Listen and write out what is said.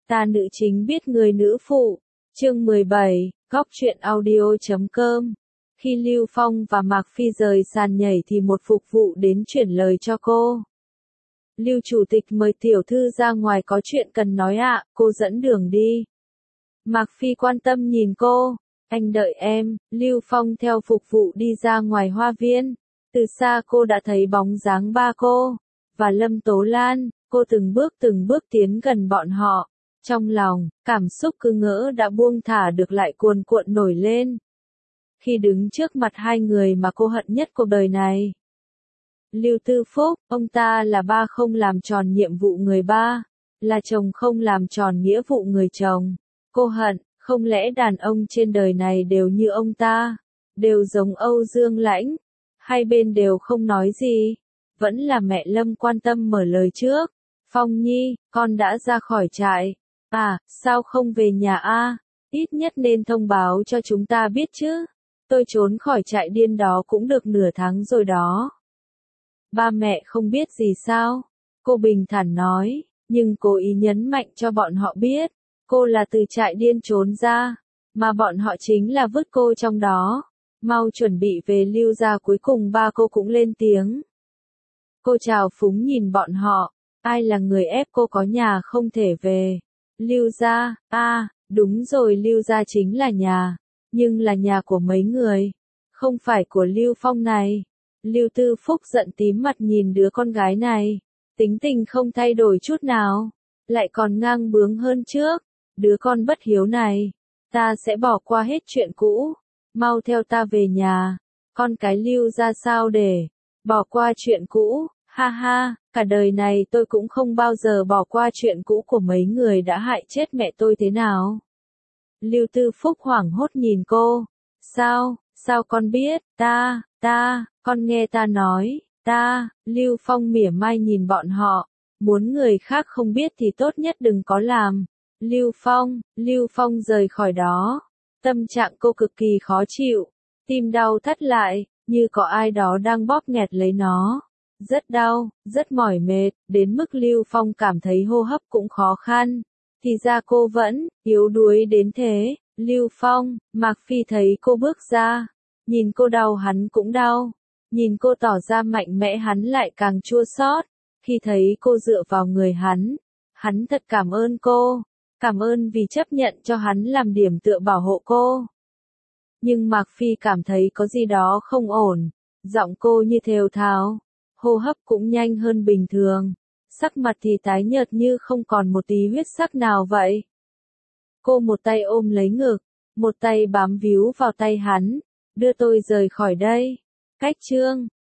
Ta nữ chính biết người nữ phụ. Chương 17, góc truyện audio.com. Khi Lưu Phong và Mạc Phi rời sàn nhảy thì một phục vụ đến chuyển lời cho cô. Lưu chủ tịch mời tiểu thư ra ngoài có chuyện cần nói ạ, cô dẫn đường đi. Mạc Phi quan tâm nhìn cô. Anh đợi em. Lưu Phong theo phục vụ đi ra ngoài hoa viên. Từ xa cô đã thấy bóng dáng ba cô và Lâm Tố Lan. Cô từng bước tiến gần bọn họ. Trong lòng, cảm xúc cứ ngỡ đã buông thả được lại cuồn cuộn nổi lên. Khi đứng trước mặt hai người mà cô hận nhất cuộc đời này. Lưu Tư Phúc, ông ta là ba không làm tròn nhiệm vụ người ba, là chồng không làm tròn nghĩa vụ người chồng. Cô hận, không lẽ đàn ông trên đời này đều như ông ta, đều giống Âu Dương Lãnh. Hai bên đều không nói gì, vẫn là mẹ Lâm quan tâm mở lời trước. Phong Nhi, con đã ra khỏi trại. À, sao không về nhà a? Ít nhất nên thông báo cho chúng ta biết chứ. Tôi trốn khỏi trại điên đó cũng được nửa tháng rồi đó. Ba mẹ không biết gì sao? Cô bình thản nói, nhưng cố ý nhấn mạnh cho bọn họ biết. Cô là từ trại điên trốn ra, mà bọn họ chính là vứt cô trong đó. Mau chuẩn bị về Lưu gia. Cuối cùng ba cô cũng lên tiếng. Cô chào phúng nhìn bọn họ. Ai là người ép cô có nhà không thể về? Lưu gia, đúng rồi, Lưu gia chính là nhà, nhưng là nhà của mấy người, không phải của Lưu Phong này. Lưu Tư Phúc giận tím mặt nhìn đứa con gái này, tính tình không thay đổi chút nào, lại còn ngang bướng hơn trước. Đứa con bất hiếu này, ta sẽ bỏ qua hết chuyện cũ, mau theo ta về nhà. Con cái Lưu gia sao để bỏ qua chuyện cũ? Ha ha, cả đời này tôi cũng không bao giờ bỏ qua chuyện cũ của mấy người đã hại chết mẹ tôi thế nào. Lưu Tư Phúc hoảng hốt nhìn cô. Sao con biết? Con nghe ta nói, Lưu Phong mỉa mai nhìn bọn họ. Muốn người khác không biết thì tốt nhất đừng có làm. Lưu Phong rời khỏi đó. Tâm trạng cô cực kỳ khó chịu. Tim đau thắt lại, như có ai đó đang bóp nghẹt lấy nó. Rất đau, rất mỏi mệt, đến mức Lưu Phong cảm thấy hô hấp cũng khó khăn. Thì ra cô vẫn yếu đuối đến thế. Lưu Phong, Mạc Phi thấy cô bước ra. Nhìn cô đau hắn cũng đau. Nhìn cô tỏ ra mạnh mẽ hắn lại càng chua xót. Khi thấy cô dựa vào người hắn thật cảm ơn cô. Cảm ơn vì chấp nhận cho hắn làm điểm tựa bảo hộ cô. Nhưng Mạc Phi cảm thấy có gì đó không ổn. Giọng cô như thều thào. Hô hấp cũng nhanh hơn bình thường. Sắc mặt thì tái nhợt như không còn một tí huyết sắc nào vậy. Cô một tay ôm lấy ngực, một tay bám víu vào tay hắn. Đưa tôi rời khỏi đây. Cách chương